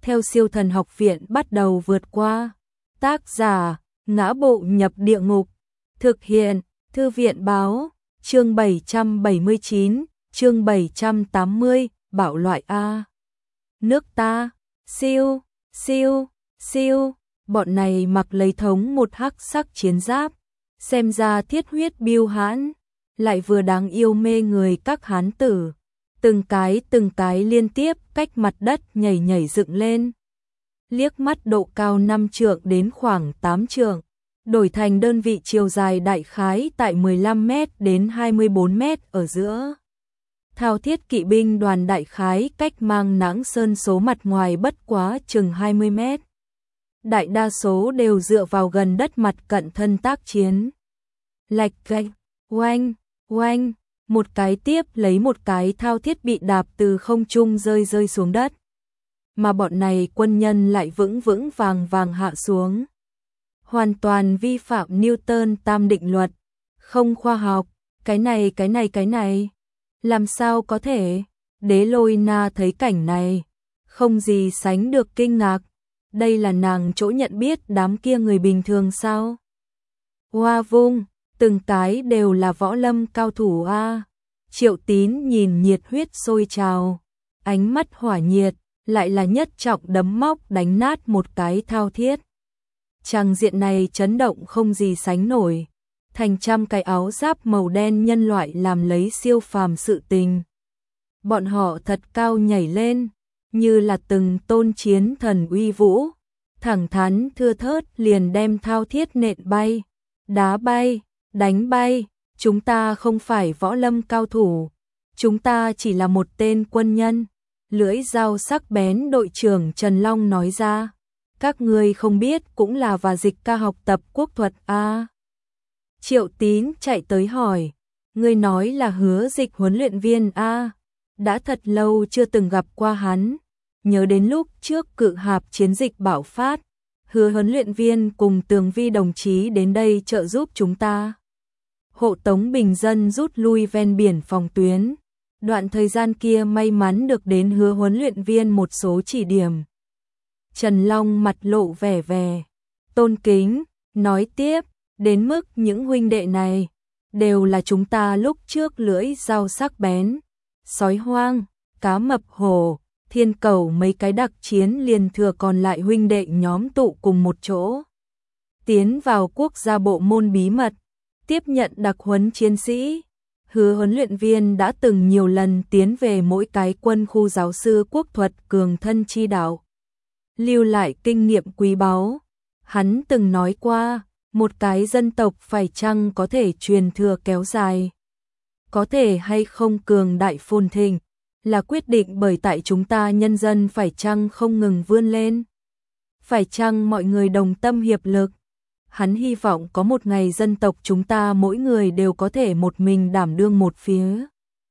theo siêu thần học viện bắt đầu vượt qua. Tác giả, Ngã Bộ Nhập Địa Ngục. Thực hiện, Thư viện Báo. Chương 779, chương 780, bạo loại A. Nước ta, siêu, siêu, siêu, bọn này mặc lấy thống một hắc sắc chiến giáp, xem ra thiết huyết biêu hãn, lại vừa đáng yêu mê người các hán tử, từng cái liên tiếp cách mặt đất nhảy nhảy dựng lên. Liếc mắt độ cao 5 trượng đến khoảng 8 trượng, đổi thành đơn vị chiều dài đại khái tại 15 m đến 24 m ở giữa. Thao thiết kỵ binh đoàn đại khái cách Mang Nãng Sơn số mặt ngoài bất quá chừng 20 m. Đại đa số đều dựa vào gần đất mặt cận thân tác chiến. Lạch cạch, oanh, oanh, một cái tiếp lấy một cái thao thiết bị đạp từ không trung rơi xuống đất. Mà bọn này quân nhân lại vững vàng hạ xuống. Hoàn toàn vi phạm Newton tam định luật, không khoa học, cái này. Làm sao có thể? Đế Lôi Na thấy cảnh này, không gì sánh được kinh ngạc. Đây là nàng chỗ nhận biết đám kia người bình thường sao? Hoa vung, từng cái đều là võ lâm cao thủ a. Triệu Tín nhìn nhiệt huyết sôi trào, ánh mắt hỏa nhiệt, lại là nhất trọng đấm móc đánh nát một cái thao thiết. Tràng diện này chấn động không gì sánh nổi, thành trăm cái áo giáp màu đen nhân loại làm lấy siêu phàm sự tình. Bọn họ thật cao nhảy lên, như là từng tôn chiến thần uy vũ, thẳng thắn thưa thớt liền đem thao thiết nện bay, đá bay, đánh bay. Chúng ta không phải võ lâm cao thủ, chúng ta chỉ là một tên quân nhân. Lưỡi dao sắc bén đội trưởng Trần Long nói ra. Các ngươi không biết cũng là và Dịch ca học tập quốc thuật a. Triệu Tín chạy tới hỏi, ngươi nói là Hứa Dịch huấn luyện viên a? Đã thật lâu chưa từng gặp qua hắn, nhớ đến lúc trước Cự Hạp chiến dịch bạo phát, Hứa huấn luyện viên cùng Tường Vi đồng chí đến đây trợ giúp chúng ta hộ tống bình dân rút lui ven biển phòng tuyến. Đoạn thời gian kia may mắn được đến Hứa huấn luyện viên một số chỉ điểm. Trần Long mặt lộ vẻ tôn kính, nói tiếp, đến mức những huynh đệ này đều là chúng ta lúc trước lưỡi dao sắc bén, sói hoang, cá mập hổ, thiên cầu mấy cái đặc chiến liền thừa còn lại huynh đệ nhóm tụ cùng một chỗ. Tiến vào quốc gia bộ môn bí mật, tiếp nhận đặc huấn chiến sĩ. Hứa huấn luyện viên đã từng nhiều lần tiến về mỗi cái quân khu giáo sư quốc thuật cường thân chi đạo, lưu lại kinh nghiệm quý báu. Hắn từng nói qua, một cái dân tộc phải chăng có thể truyền thừa kéo dài, có thể hay không cường đại phồn thịnh, là quyết định bởi tại chúng ta nhân dân phải chăng không ngừng vươn lên, phải chăng mọi người đồng tâm hiệp lực. Hắn hy vọng có một ngày dân tộc chúng ta mỗi người đều có thể một mình đảm đương một phía.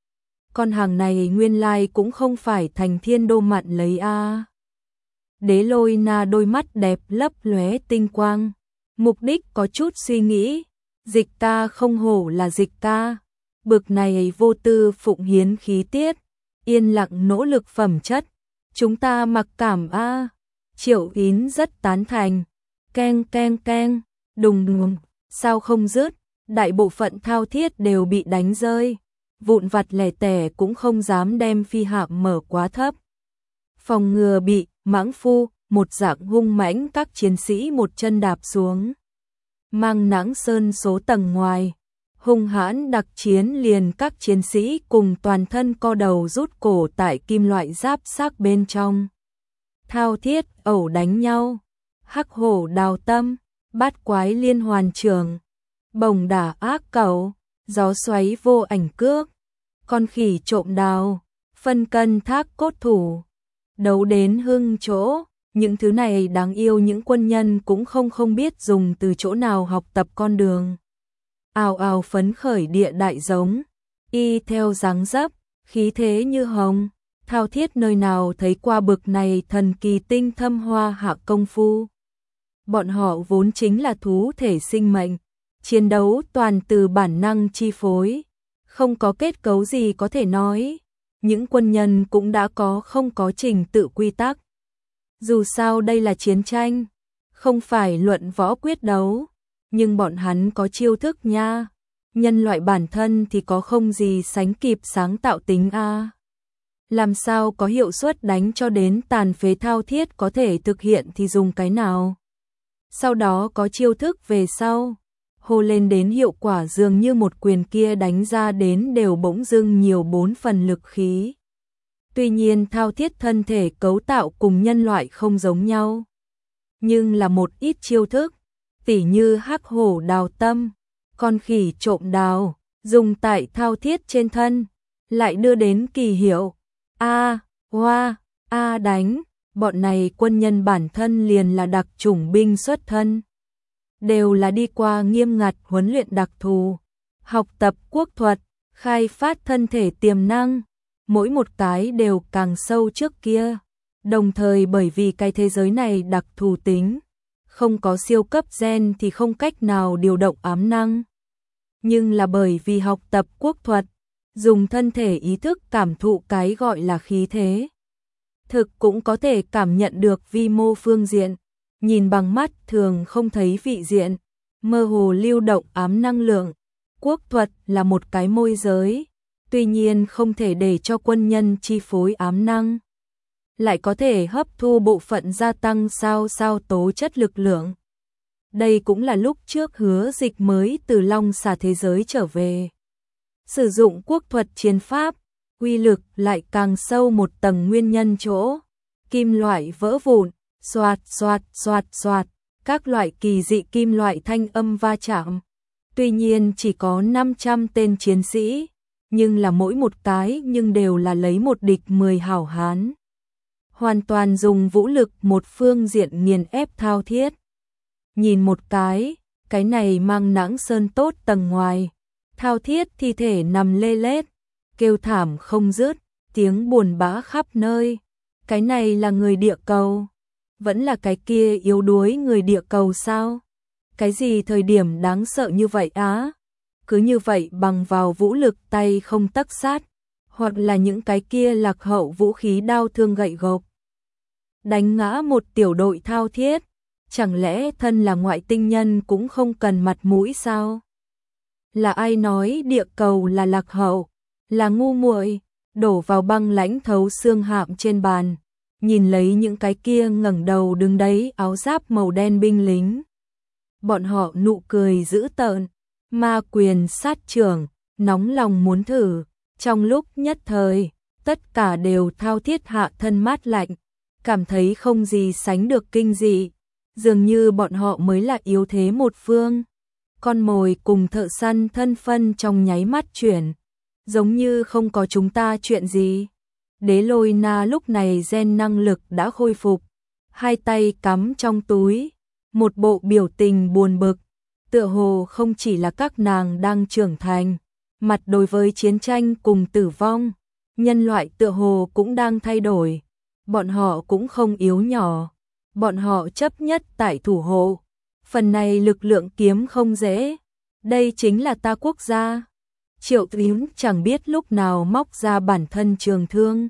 Con hàng này nguyên lai cũng không phải thành thiên đô mạn lấy a. Đế Lôi Na đôi mắt đẹp lấp lóe tinh quang, mục đích có chút suy nghĩ. Dịch ca không hổ là Dịch ca, bực này vô tư phụng hiến khí tiết, yên lặng nỗ lực phẩm chất, chúng ta mặc cảm a. Triệu Tín rất tán thành. Keng keng keng, đùng đùng, sao không dứt, đại bộ phận thao thiết đều bị đánh rơi, vụn vặt lẻ tẻ cũng không dám đem phi hạm mở quá thấp. Phòng ngừa bị mãng phu, một dạng hung mãnh các chiến sĩ một chân đạp xuống. Mang Nãng Sơn số tầng ngoài, hung hãn đặc chiến liền các chiến sĩ cùng toàn thân co đầu rút cổ tại kim loại giáp xác bên trong. Thao thiết ẩu đánh nhau, hắc hổ đào tâm, bát quái liên hoàn trường, bồng đả ác cẩu, gió xoáy vô ảnh cước, con khỉ trộm đào, phân cân thác cốt thủ, đấu đến hưng chỗ. Những thứ này đáng yêu những quân nhân cũng không biết dùng từ chỗ nào học tập con đường. Ào ào phấn khởi địa đại giống, y theo dáng dấp, khí thế như hồng. Thao thiết nơi nào thấy qua bực này thần kỳ tinh thâm hoa hạ công phu. Bọn họ vốn chính là thú thể sinh mệnh, chiến đấu toàn từ bản năng chi phối, không có kết cấu gì có thể nói. Những quân nhân cũng đã không có trình tự quy tắc. Dù sao đây là chiến tranh, không phải luận võ quyết đấu, nhưng bọn hắn có chiêu thức nha. Nhân loại bản thân thì có không gì sánh kịp sáng tạo tính a. Làm sao có hiệu suất đánh cho đến tàn phế thao thiết có thể thực hiện thì dùng cái nào. Sau đó có chiêu thức về sau, hô lên đến hiệu quả dường như một quyền kia đánh ra đến đều bỗng dưng nhiều 4 phần lực khí. Tuy nhiên thao thiết thân thể cấu tạo cùng nhân loại không giống nhau, nhưng là một ít chiêu thức, tỉ như hắc hổ đào tâm, con khỉ trộm đào, dùng tại thao thiết trên thân, lại đưa đến kỳ hiệu A, hoa, A đánh, bọn này quân nhân bản thân liền là đặc chủng binh xuất thân. Đều là đi qua nghiêm ngặt huấn luyện đặc thù, học tập quốc thuật, khai phát thân thể tiềm năng, mỗi một cái đều càng sâu trước kia. Đồng thời bởi vì cái thế giới này đặc thù tính, không có siêu cấp gen thì không cách nào điều động ám năng. Nhưng là bởi vì học tập quốc thuật, dùng thân thể ý thức cảm thụ cái gọi là khí thế. Thực cũng có thể cảm nhận được vi mô phương diện, nhìn bằng mắt thường không thấy vị diện, mơ hồ lưu động ám năng lượng. Quốc thuật là một cái môi giới, tuy nhiên không thể để cho quân nhân chi phối ám năng. Lại có thể hấp thu bộ phận gia tăng sao tố chất lực lượng. Đây cũng là lúc trước Hứa Dịch mới từ Long Xà thế giới trở về. Sử dụng quốc thuật chiến pháp, uy lực lại càng sâu một tầng nguyên nhân chỗ. Kim loại vỡ vụn, xoạt xoạt xoạt xoạt, các loại kỳ dị kim loại thanh âm va chạm. Tuy nhiên chỉ có 500 tên chiến sĩ, nhưng là mỗi một cái nhưng đều là lấy một địch 10 hảo hán. Hoàn toàn dùng vũ lực một phương diện nghiền ép thao thiết. Nhìn một cái này mang nắng sơn tốt tầng ngoài. Thao thiết thi thể nằm lê lết, kêu thảm không dứt, tiếng buồn bã khắp nơi. Cái này là người địa cầu, vẫn là cái kia yếu đuối người địa cầu sao? Cái gì thời điểm đáng sợ như vậy á? Cứ như vậy bằng vào vũ lực tay không tấc sát, hoặc là những cái kia lạc hậu vũ khí đao thương gậy gộc. Đánh ngã một tiểu đội thao thiết, chẳng lẽ thân là ngoại tinh nhân cũng không cần mặt mũi sao? Là ai nói địa cầu là lạc hậu, là ngu muội? Đổ vào băng lãnh thấu xương hạm trên bàn, nhìn lấy những cái kia ngẩng đầu đứng đấy áo giáp màu đen binh lính. Bọn họ nụ cười dữ tợn, ma quyền sát trưởng, nóng lòng muốn thử. Trong lúc nhất thời, tất cả đều thao thiết hạ thân mát lạnh, cảm thấy không gì sánh được kinh dị, dường như bọn họ mới là yếu thế một phương. Con mồi cùng thợ săn thân phân trong nháy mắt chuyển, giống như không có chúng ta chuyện gì. Đế Lôi Na lúc này gen năng lực đã khôi phục, hai tay cắm trong túi, một bộ biểu tình buồn bực, tựa hồ không chỉ là các nàng đang trưởng thành, mặt đối với chiến tranh cùng tử vong, nhân loại tựa hồ cũng đang thay đổi. Bọn họ cũng không yếu nhỏ, bọn họ chấp nhất tại thủ hộ. Phần này lực lượng kiếm không dễ, đây chính là ta quốc gia. Triệu Tín chẳng biết lúc nào móc ra bản thân trường thương,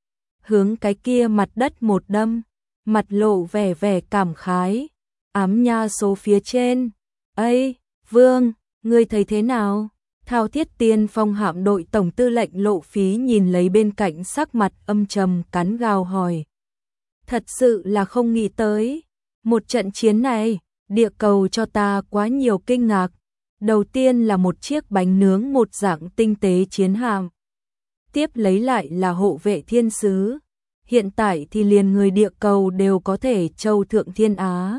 hướng cái kia mặt đất một đâm, mặt lộ vẻ cảm khái. Ám nha số phía trên, "Ây, Vương, ngươi thấy thế nào?" Thao thiết tiên phong hạm đội tổng tư lệnh Lộ Phí nhìn lấy bên cạnh sắc mặt âm trầm cắn gào hỏi. Thật sự là không nghĩ tới, một trận chiến này, địa cầu cho ta quá nhiều kinh ngạc. Đầu tiên là một chiếc bánh nướng một dạng tinh tế chiến hạm. Tiếp lấy lại là hộ vệ thiên sứ. Hiện tại thì liền người địa cầu đều có thể châu thượng thiên Á.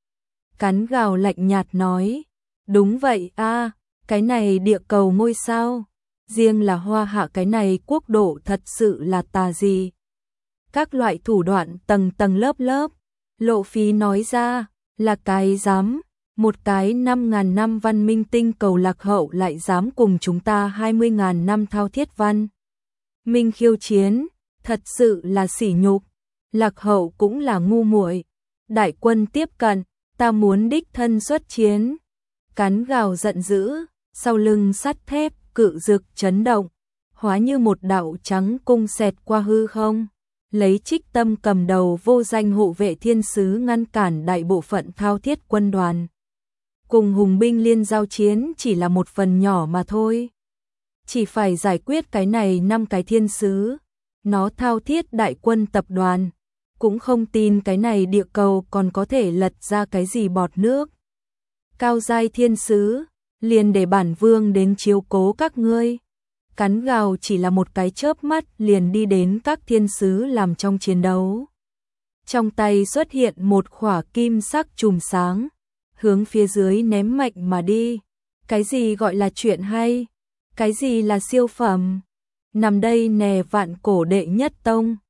Cắn gào lạnh nhạt nói, đúng vậy a, cái này địa cầu ngôi sao, riêng là Hoa Hạ cái này quốc độ thật sự là tà gì. Các loại thủ đoạn tầng tầng lớp lớp, Lộ Phí nói ra, là cái dám, một cái 5.000 năm văn minh tinh cầu lạc hậu lại dám cùng chúng ta 20.000 năm thao thiết văn minh khiêu chiến, thật sự là sỉ nhục. Lạc hậu cũng là ngu muội. Đại quân tiếp cận, ta muốn đích thân xuất chiến. Cắn gào giận dữ, sau lưng sắt thép cự dực chấn động, hóa như một đạo trắng cung xẹt qua hư không. lấy Trích Tâm cầm đầu vô danh hộ vệ thiên sứ ngăn cản đại bộ phận thao thiết quân đoàn. Cùng hùng binh liên giao chiến chỉ là một phần nhỏ mà thôi. Chỉ phải giải quyết cái này 5 cái thiên sứ, nó thao thiết đại quân tập đoàn, cũng không tin cái này địa cầu còn có thể lật ra cái gì bọt nước. Cao giai thiên sứ, liền để bản vương đến chiếu cố các ngươi. Cắn gào chỉ là một cái chớp mắt liền đi đến các thiên sứ làm trong chiến đấu. Trong tay xuất hiện một khỏa kim sắc chùm sáng, hướng phía dưới ném mạnh mà đi. Cái gì gọi là chuyện hay? Cái gì là siêu phẩm? Nằm đây nè vạn cổ đệ nhất tông,